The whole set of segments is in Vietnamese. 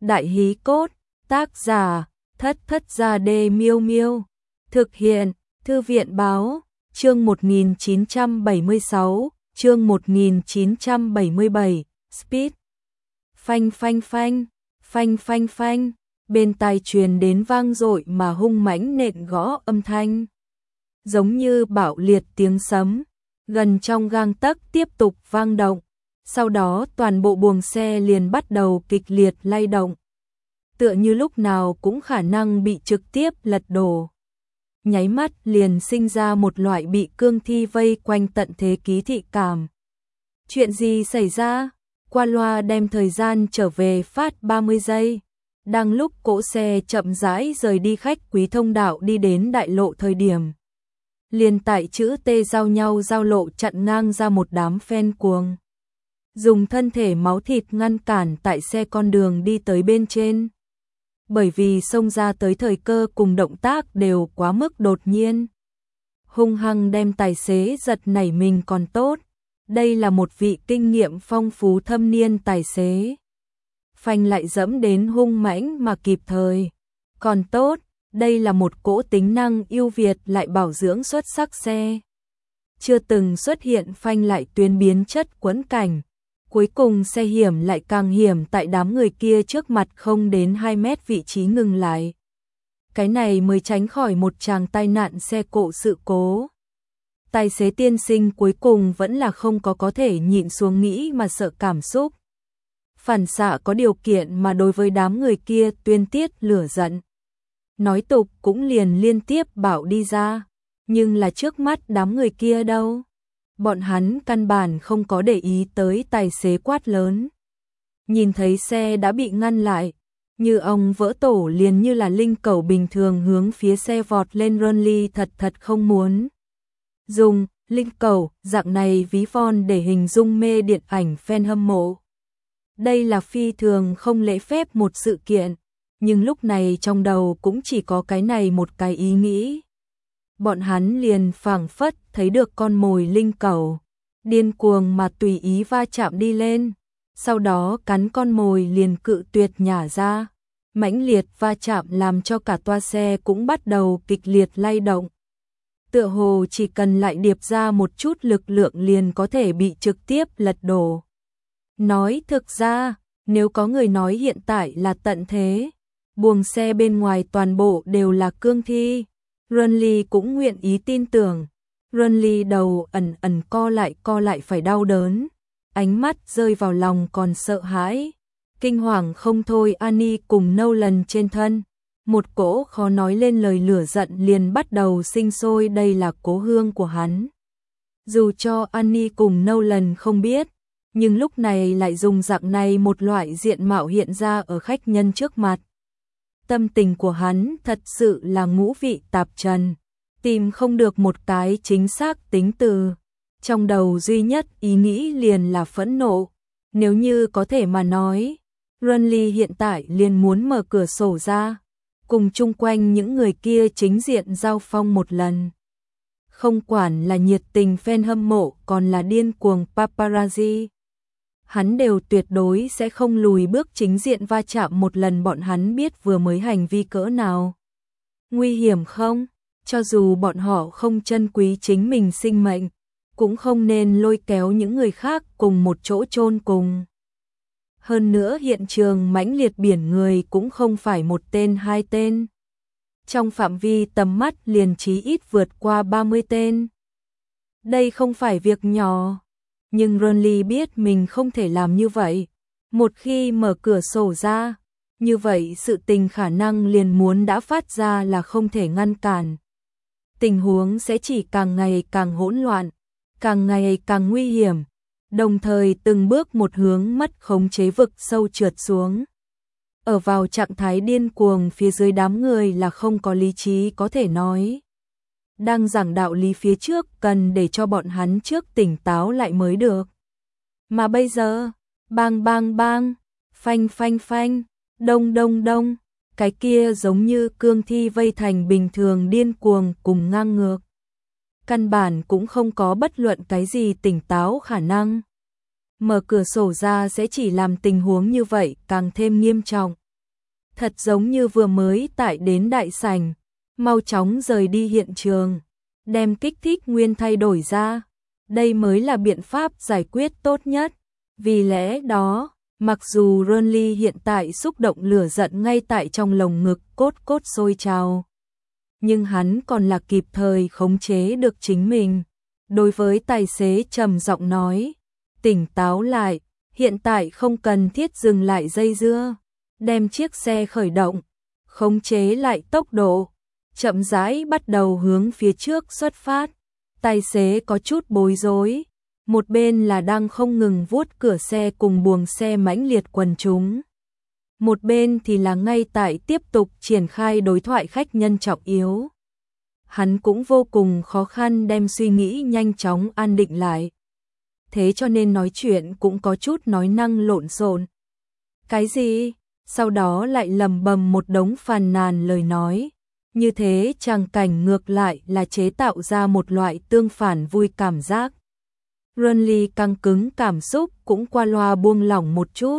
Đại hí cốt, tác giả, Thất Thất Gia Đê Miêu Miêu. Thực hiện, Thư viện báo, chương 1976, chương 1977, Speed. Phanh phanh phanh, phanh phanh phanh, bên tai truyền đến vang dội mà hung mãnh nện gõ âm thanh. Giống như bạo liệt tiếng sấm, gần trong gang tấc tiếp tục vang động. Sau đó toàn bộ buồng xe liền bắt đầu kịch liệt lay động. Tựa như lúc nào cũng khả năng bị trực tiếp lật đổ. Nháy mắt liền sinh ra một loại bị cương thi vây quanh tận thế ký thị cảm. Chuyện gì xảy ra? Qua loa đem thời gian trở về phát 30 giây. Đang lúc cỗ xe chậm rãi rời đi khách quý thông đạo đi đến đại lộ thời điểm. Liền tại chữ T giao nhau giao lộ chặn ngang ra một đám fan cuồng. Dùng thân thể máu thịt ngăn cản tại xe con đường đi tới bên trên. Bởi vì xông ra tới thời cơ cùng động tác đều quá mức đột nhiên. Hung hăng đem tài xế giật nảy mình còn tốt. Đây là một vị kinh nghiệm phong phú thâm niên tài xế. Phanh lại dẫm đến hung mãnh mà kịp thời. Còn tốt, đây là một cỗ tính năng ưu việt lại bảo dưỡng xuất sắc xe. Chưa từng xuất hiện phanh lại tuyến biến chất quẫn cảnh. Cuối cùng xe hiểm lại càng hiểm tại đám người kia trước mặt không đến 2 mét vị trí ngừng lại. Cái này mới tránh khỏi một tràng tai nạn xe cộ sự cố. Tài xế tiên sinh cuối cùng vẫn là không có thể nhịn xuống nghĩ mà sợ cảm xúc. Phản xạ có điều kiện mà đối với đám người kia tuyên tiết lửa giận. Nói tục cũng liền liên tiếp bảo đi ra. Nhưng là trước mắt đám người kia đâu? Bọn hắn căn bản không có để ý tới tài xế quát lớn. Nhìn thấy xe đã bị ngăn lại, như ông vỡ tổ liền như là linh cẩu bình thường hướng phía xe vọt lên. Ronly thật không muốn dùng linh cẩu dạng này ví von để hình dung mê điện ảnh fan hâm mộ. Đây là phi thường không lễ phép một sự kiện, nhưng lúc này trong đầu cũng chỉ có cái này một cái ý nghĩ. Bọn hắn liền phảng phất thấy được con mồi linh cẩu, điên cuồng mà tùy ý va chạm đi lên, sau đó cắn con mồi liền cự tuyệt nhả ra. Mãnh liệt va chạm làm cho cả toa xe cũng bắt đầu kịch liệt lay động. Tựa hồ chỉ cần lại điệp ra một chút lực lượng liền có thể bị trực tiếp lật đổ. Nói thực ra, nếu có người nói hiện tại là tận thế, buồng xe bên ngoài toàn bộ đều là cương thi, Ronly cũng nguyện ý tin tưởng. Ronly đầu ẩn co lại phải đau đớn, ánh mắt rơi vào lòng còn sợ hãi, kinh hoàng không thôi. Annie cùng Nolan trên thân, một cỗ khó nói lên lời lửa giận liền bắt đầu sinh sôi. Đây là cố hương của hắn. Dù cho Annie cùng Nolan không biết, nhưng lúc này lại dùng dạng này một loại diện mạo hiện ra ở khách nhân trước mặt. Tâm tình của hắn thật sự là ngũ vị tạp trần, tìm không được một cái chính xác tính từ. Trong đầu duy nhất ý nghĩ liền là phẫn nộ. Nếu như có thể mà nói, Ronly hiện tại liền muốn mở cửa sổ ra, cùng chung quanh những người kia chính diện giao phong một lần. Không quản là nhiệt tình fan hâm mộ còn là điên cuồng paparazzi, hắn đều tuyệt đối sẽ không lùi bước chính diện va chạm một lần. Bọn hắn biết vừa mới hành vi cỡ nào nguy hiểm không? Cho dù bọn họ không trân quý chính mình sinh mệnh, cũng không nên lôi kéo những người khác cùng một chỗ chôn cùng. Hơn nữa hiện trường mãnh liệt biển người cũng không phải một tên hai tên. Trong phạm vi tầm mắt liền chí ít vượt qua 30 tên. Đây không phải việc nhỏ. Nhưng Ronly biết mình không thể làm như vậy. Một khi mở cửa sổ ra, như vậy sự tình khả năng liền muốn đã phát ra là không thể ngăn cản. Tình huống sẽ chỉ càng ngày càng hỗn loạn, càng ngày càng nguy hiểm, đồng thời từng bước một hướng mất khống chế vực sâu trượt xuống. Ở vào trạng thái điên cuồng phía dưới đám người là không có lý trí có thể nói. Đang giảng đạo lý phía trước cần để cho bọn hắn trước tỉnh táo lại mới được. Mà bây giờ, bang bang bang, phanh phanh phanh, đông đông đông, cái kia giống như cương thi vây thành bình thường điên cuồng cùng ngang ngược. Căn bản cũng không có bất luận cái gì tỉnh táo khả năng. Mở cửa sổ ra sẽ chỉ làm tình huống như vậy càng thêm nghiêm trọng. thật giống như vừa mới tải đến đại sảnh, mau chóng rời đi hiện trường, đem kích thích nguyên thay đổi ra, đây mới là biện pháp giải quyết tốt nhất. Vì lẽ đó, mặc dù Renly hiện tại xúc động lửa giận ngay tại trong lồng ngực cốt cốt sôi trào, nhưng hắn còn là kịp thời khống chế được chính mình. Đối với tài xế trầm giọng nói, tỉnh táo lại, hiện tại không cần thiết dừng lại dây dưa, đem chiếc xe khởi động, khống chế lại tốc độ, chậm rãi bắt đầu hướng phía trước xuất phát. Tài xế có chút bối rối, một bên là đang không ngừng vuốt cửa xe cùng buồng xe mãnh liệt quần chúng, một bên thì là ngay tại tiếp tục triển khai đối thoại khách nhân trọng yếu. Hắn cũng vô cùng khó khăn đem suy nghĩ nhanh chóng an định lại. Thế cho nên nói chuyện cũng có chút nói năng lộn xộn. Cái gì? Sau đó lại lầm bầm một đống phàn nàn lời nói. Như thế tràng cảnh ngược lại là chế tạo ra một loại tương phản vui cảm giác. Renly căng cứng cảm xúc cũng qua loa buông lỏng một chút.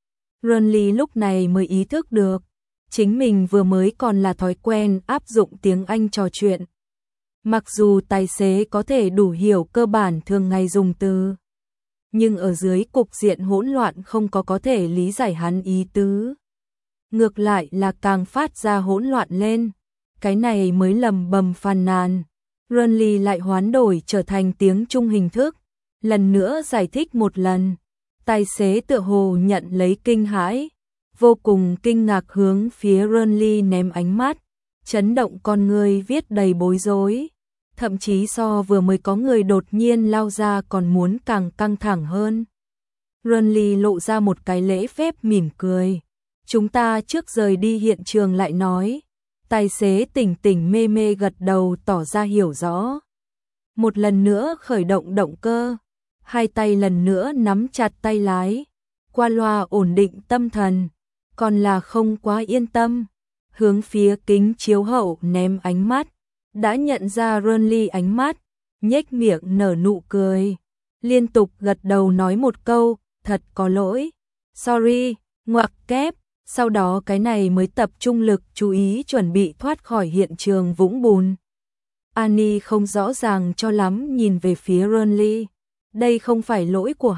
Renly lúc này mới ý thức được, chính mình vừa mới còn là thói quen áp dụng tiếng Anh trò chuyện. Mặc dù tài xế có thể đủ hiểu cơ bản thường ngày dùng từ, nhưng ở dưới cục diện hỗn loạn không có thể lý giải hắn ý tứ. Ngược lại là càng phát ra hỗn loạn lên, cái này mới lầm bầm phàn nàn. Renly lại hoán đổi trở thành tiếng Trung hình thức, lần nữa giải thích một lần. Tài xế tựa hồ nhận lấy kinh hãi, vô cùng kinh ngạc hướng phía Renly ném ánh mắt, chấn động con người viết đầy bối rối, thậm chí so vừa mới có người đột nhiên lao ra còn muốn càng căng thẳng hơn. Renly lộ ra một cái lễ phép mỉm cười, chúng ta trước rời đi hiện trường lại nói. Tài xế tỉnh tỉnh mê mê gật đầu tỏ ra hiểu rõ. Một lần nữa khởi động động cơ, hai tay lần nữa nắm chặt tay lái, qua loa ổn định tâm thần, còn là không quá yên tâm, hướng phía kính chiếu hậu ném ánh mắt, đã nhận ra Renly ánh mắt, nhếch miệng nở nụ cười, liên tục gật đầu nói một câu, thật có lỗi, sorry, ngoặc kép, sau đó cái này mới tập trung lực chú ý chuẩn bị thoát khỏi hiện trường vũng bùn. Annie không rõ ràng cho lắm nhìn về phía Renly. Đây không phải lỗi của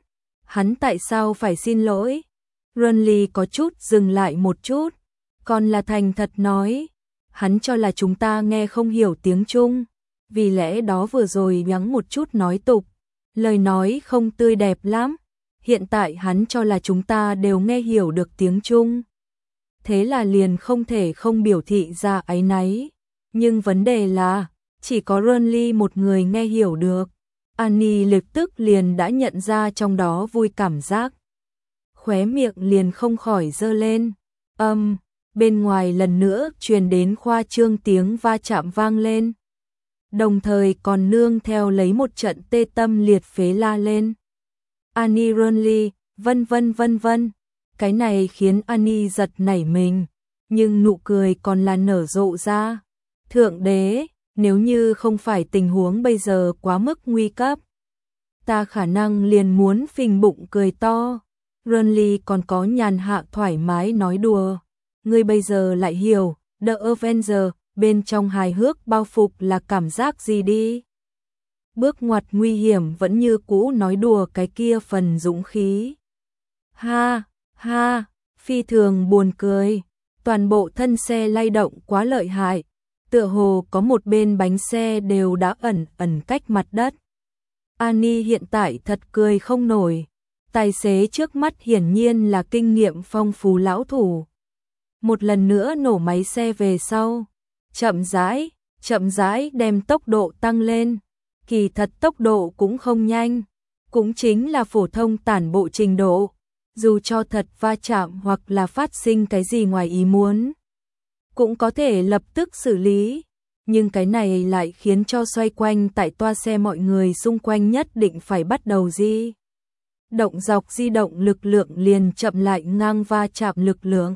hắn tại sao phải xin lỗi? Renly có chút dừng lại một chút, còn là thành thật nói, hắn cho là chúng ta nghe không hiểu tiếng Trung, vì lẽ đó vừa rồi nhắng một chút nói tục, lời nói không tươi đẹp lắm. Hiện tại hắn cho là chúng ta đều nghe hiểu được tiếng Trung. Thế là liền không thể không biểu thị ra áy náy. Nhưng vấn đề là, chỉ có Renly một người nghe hiểu được. Annie lập tức liền đã nhận ra trong đó vui cảm giác. Khóe miệng liền không khỏi giơ lên. Bên ngoài lần nữa truyền đến khoa trương tiếng va chạm vang lên. Đồng thời còn nương theo lấy một trận tê tâm liệt phế la lên. Annie Renly, vân vân. Cái này khiến Annie giật nảy mình, nhưng nụ cười còn là nở rộ ra. Thượng đế, nếu như không phải tình huống bây giờ quá mức nguy cấp, ta khả năng liền muốn phình bụng cười to. Renly còn có nhàn hạ thoải mái nói đùa. Ngươi bây giờ lại hiểu, The Avenger, bên trong hài hước bao phục là cảm giác gì đi. Bước ngoặt nguy hiểm vẫn như cũ nói đùa cái kia phần dũng khí. Ha, phi thường buồn cười, toàn bộ thân xe lay động quá lợi hại, tựa hồ có một bên bánh xe đều đã ẩn cách mặt đất. Annie hiện tại thật cười không nổi, tài xế trước mắt hiển nhiên là kinh nghiệm phong phú lão thủ. Một lần nữa nổ máy xe về sau, chậm rãi đem tốc độ tăng lên. Kỳ thật tốc độ cũng không nhanh, cũng chính là phổ thông tản bộ trình độ, dù cho thật va chạm hoặc là phát sinh cái gì ngoài ý muốn, cũng có thể lập tức xử lý, nhưng cái này lại khiến cho xoay quanh tại toa xe mọi người xung quanh nhất định phải bắt đầu động dọc di động lực lượng liền chậm lại ngang va chạm lực lượng.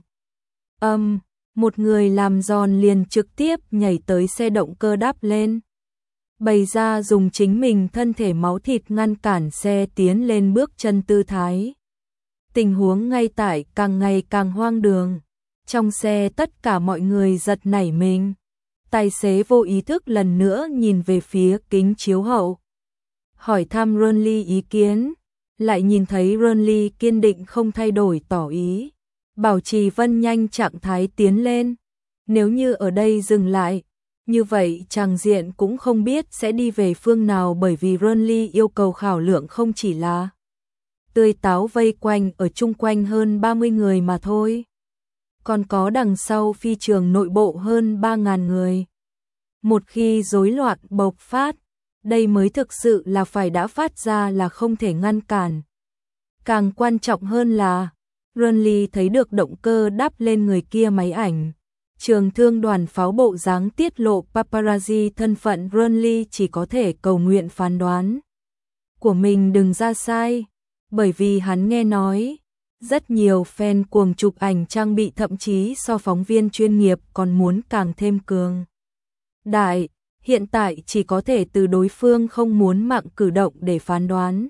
Một người làm giòn liền trực tiếp nhảy tới xe động cơ đáp lên. Bày ra dùng chính mình thân thể máu thịt ngăn cản xe tiến lên bước chân tư thái. Tình huống ngay tại càng ngày càng hoang đường. Trong xe tất cả mọi người giật nảy mình. Tài xế vô ý thức lần nữa nhìn về phía kính chiếu hậu. Hỏi thăm Ronly ý kiến, lại nhìn thấy Ronly kiên định không thay đổi tỏ ý. Bảo Trì Vân nhanh trạng thái tiến lên. Nếu như ở đây dừng lại, như vậy chàng diện cũng không biết sẽ đi về phương nào, bởi vì Ronly yêu cầu khảo lượng không chỉ là tươi táo vây quanh ở chung quanh hơn 30 người mà thôi. Còn có đằng sau phi trường nội bộ hơn 3.000 người. Một khi rối loạn bộc phát, đây mới thực sự là phải đã phát ra là không thể ngăn cản. Càng quan trọng hơn là, Ronly thấy được động cơ đắp lên người kia máy ảnh. Trường thương đoàn pháo bộ dáng tiết lộ paparazzi thân phận Ronly chỉ có thể cầu nguyện phán đoán của mình đừng ra sai, bởi vì hắn nghe nói, rất nhiều fan cuồng chụp ảnh trang bị thậm chí so phóng viên chuyên nghiệp còn muốn càng thêm cường đại, hiện tại chỉ có thể từ đối phương không muốn mạng cử động để phán đoán.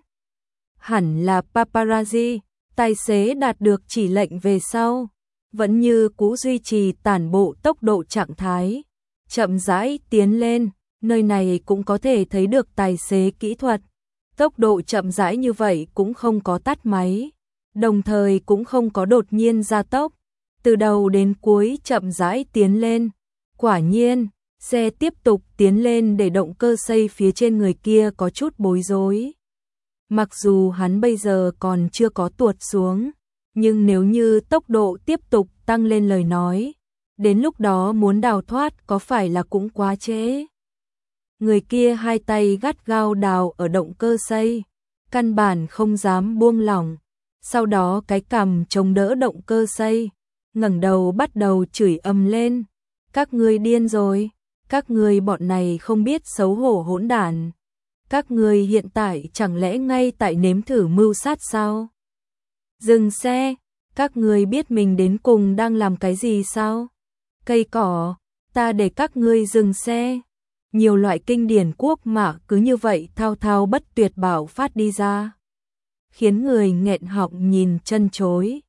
Hẳn là paparazzi, tài xế đạt được chỉ lệnh về sau, vẫn như cũ duy trì tản bộ tốc độ trạng thái, chậm rãi tiến lên, nơi này cũng có thể thấy được tài xế kỹ thuật. Tốc độ chậm rãi như vậy cũng không có tắt máy, đồng thời cũng không có đột nhiên gia tốc, từ đầu đến cuối chậm rãi tiến lên. Quả nhiên, xe tiếp tục tiến lên để động cơ xây phía trên người kia có chút bối rối. Mặc dù hắn bây giờ còn chưa có tuột xuống, nhưng nếu như tốc độ tiếp tục tăng lên lời nói, đến lúc đó muốn đào thoát có phải là cũng quá trễ. Người kia hai tay gắt gao đào ở động cơ xây, căn bản không dám buông lỏng, sau đó cái cằm chống đỡ động cơ xây, ngẩng đầu bắt đầu chửi ầm lên. Các ngươi điên rồi, các ngươi bọn này không biết xấu hổ hỗn đản. Các ngươi hiện tại chẳng lẽ ngay tại nếm thử mưu sát sao? Dừng xe, các ngươi biết mình đến cùng đang làm cái gì sao? Cây cỏ, ta để các ngươi dừng xe. Nhiều loại kinh điển quốc mạ cứ như vậy thao thao bất tuyệt bảo phát đi ra, khiến người nghẹn họng nhìn chân chối.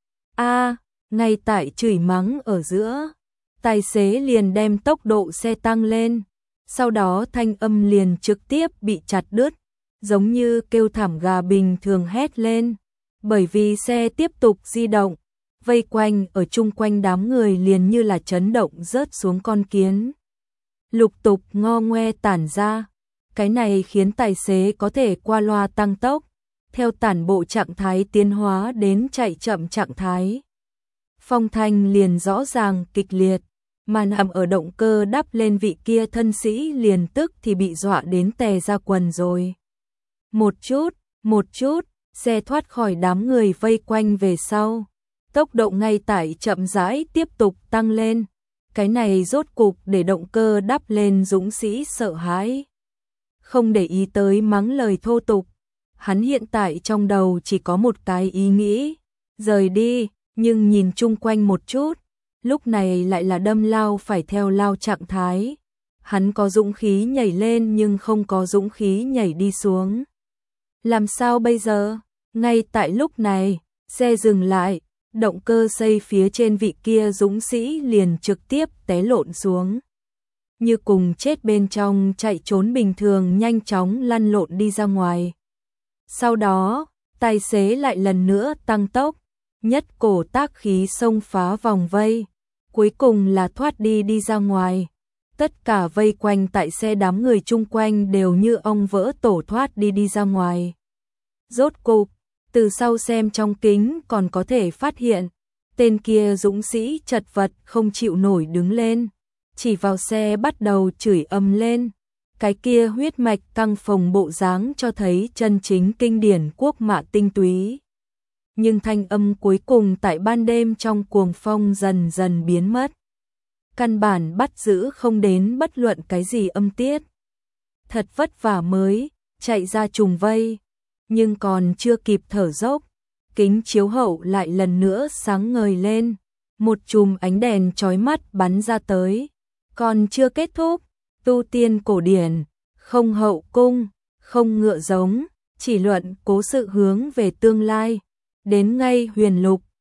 Ngay tại chửi mắng ở giữa, tài xế liền đem tốc độ xe tăng lên, sau đó thanh âm liền trực tiếp bị chặt đứt, giống như kêu thảm gà bình thường hét lên, bởi vì xe tiếp tục di động, vây quanh ở chung quanh đám người liền như là chấn động rớt xuống con kiến. Lục tục ngo ngoe tản ra, cái này khiến tài xế có thể qua loa tăng tốc, theo tản bộ trạng thái tiến hóa đến chạy chậm trạng thái. Phong thanh liền rõ ràng kịch liệt, mà nằm ở động cơ đắp lên vị kia thân sĩ liền tức thì bị dọa đến tè ra quần rồi. Một chút, xe thoát khỏi đám người vây quanh về sau, tốc độ ngay tại chậm rãi tiếp tục tăng lên. Cái này rốt cục để động cơ đắp lên dũng sĩ sợ hãi. Không để ý tới mắng lời thô tục, hắn hiện tại trong đầu chỉ có một cái ý nghĩ, rời đi, nhưng nhìn chung quanh một chút, lúc này lại là đâm lao phải theo lao trạng thái. Hắn có dũng khí nhảy lên nhưng không có dũng khí nhảy đi xuống. Làm sao bây giờ? Ngay tại lúc này, xe dừng lại. Động cơ xây phía trên vị kia dũng sĩ liền trực tiếp té lộn xuống. Như cùng chết bên trong chạy trốn bình thường nhanh chóng lăn lộn đi ra ngoài. Sau đó, tài xế lại lần nữa tăng tốc, nhất cổ tác khí xông phá vòng vây. Cuối cùng là thoát đi ra ngoài. Tất cả vây quanh tại xe đám người chung quanh đều như ong vỡ tổ thoát đi ra ngoài. Rốt cục, từ sau xem trong kính còn có thể phát hiện, tên kia dũng sĩ chật vật không chịu nổi đứng lên, chỉ vào xe bắt đầu chửi ầm lên. Cái kia huyết mạch căng phồng bộ dáng cho thấy chân chính kinh điển quốc mạ tinh túy. Nhưng thanh âm cuối cùng tại ban đêm trong cuồng phong dần dần biến mất. Căn bản bắt giữ không đến bất luận cái gì âm tiết. Thật vất vả mới chạy ra trùng vây, nhưng còn chưa kịp thở dốc, kính chiếu hậu lại lần nữa sáng ngời lên, một chùm ánh đèn chói mắt bắn ra tới. Còn chưa kết thúc, tu tiên cổ điển, không hậu cung, không ngựa giống, chỉ luận cố sự hướng về tương lai, đến ngay huyền lục,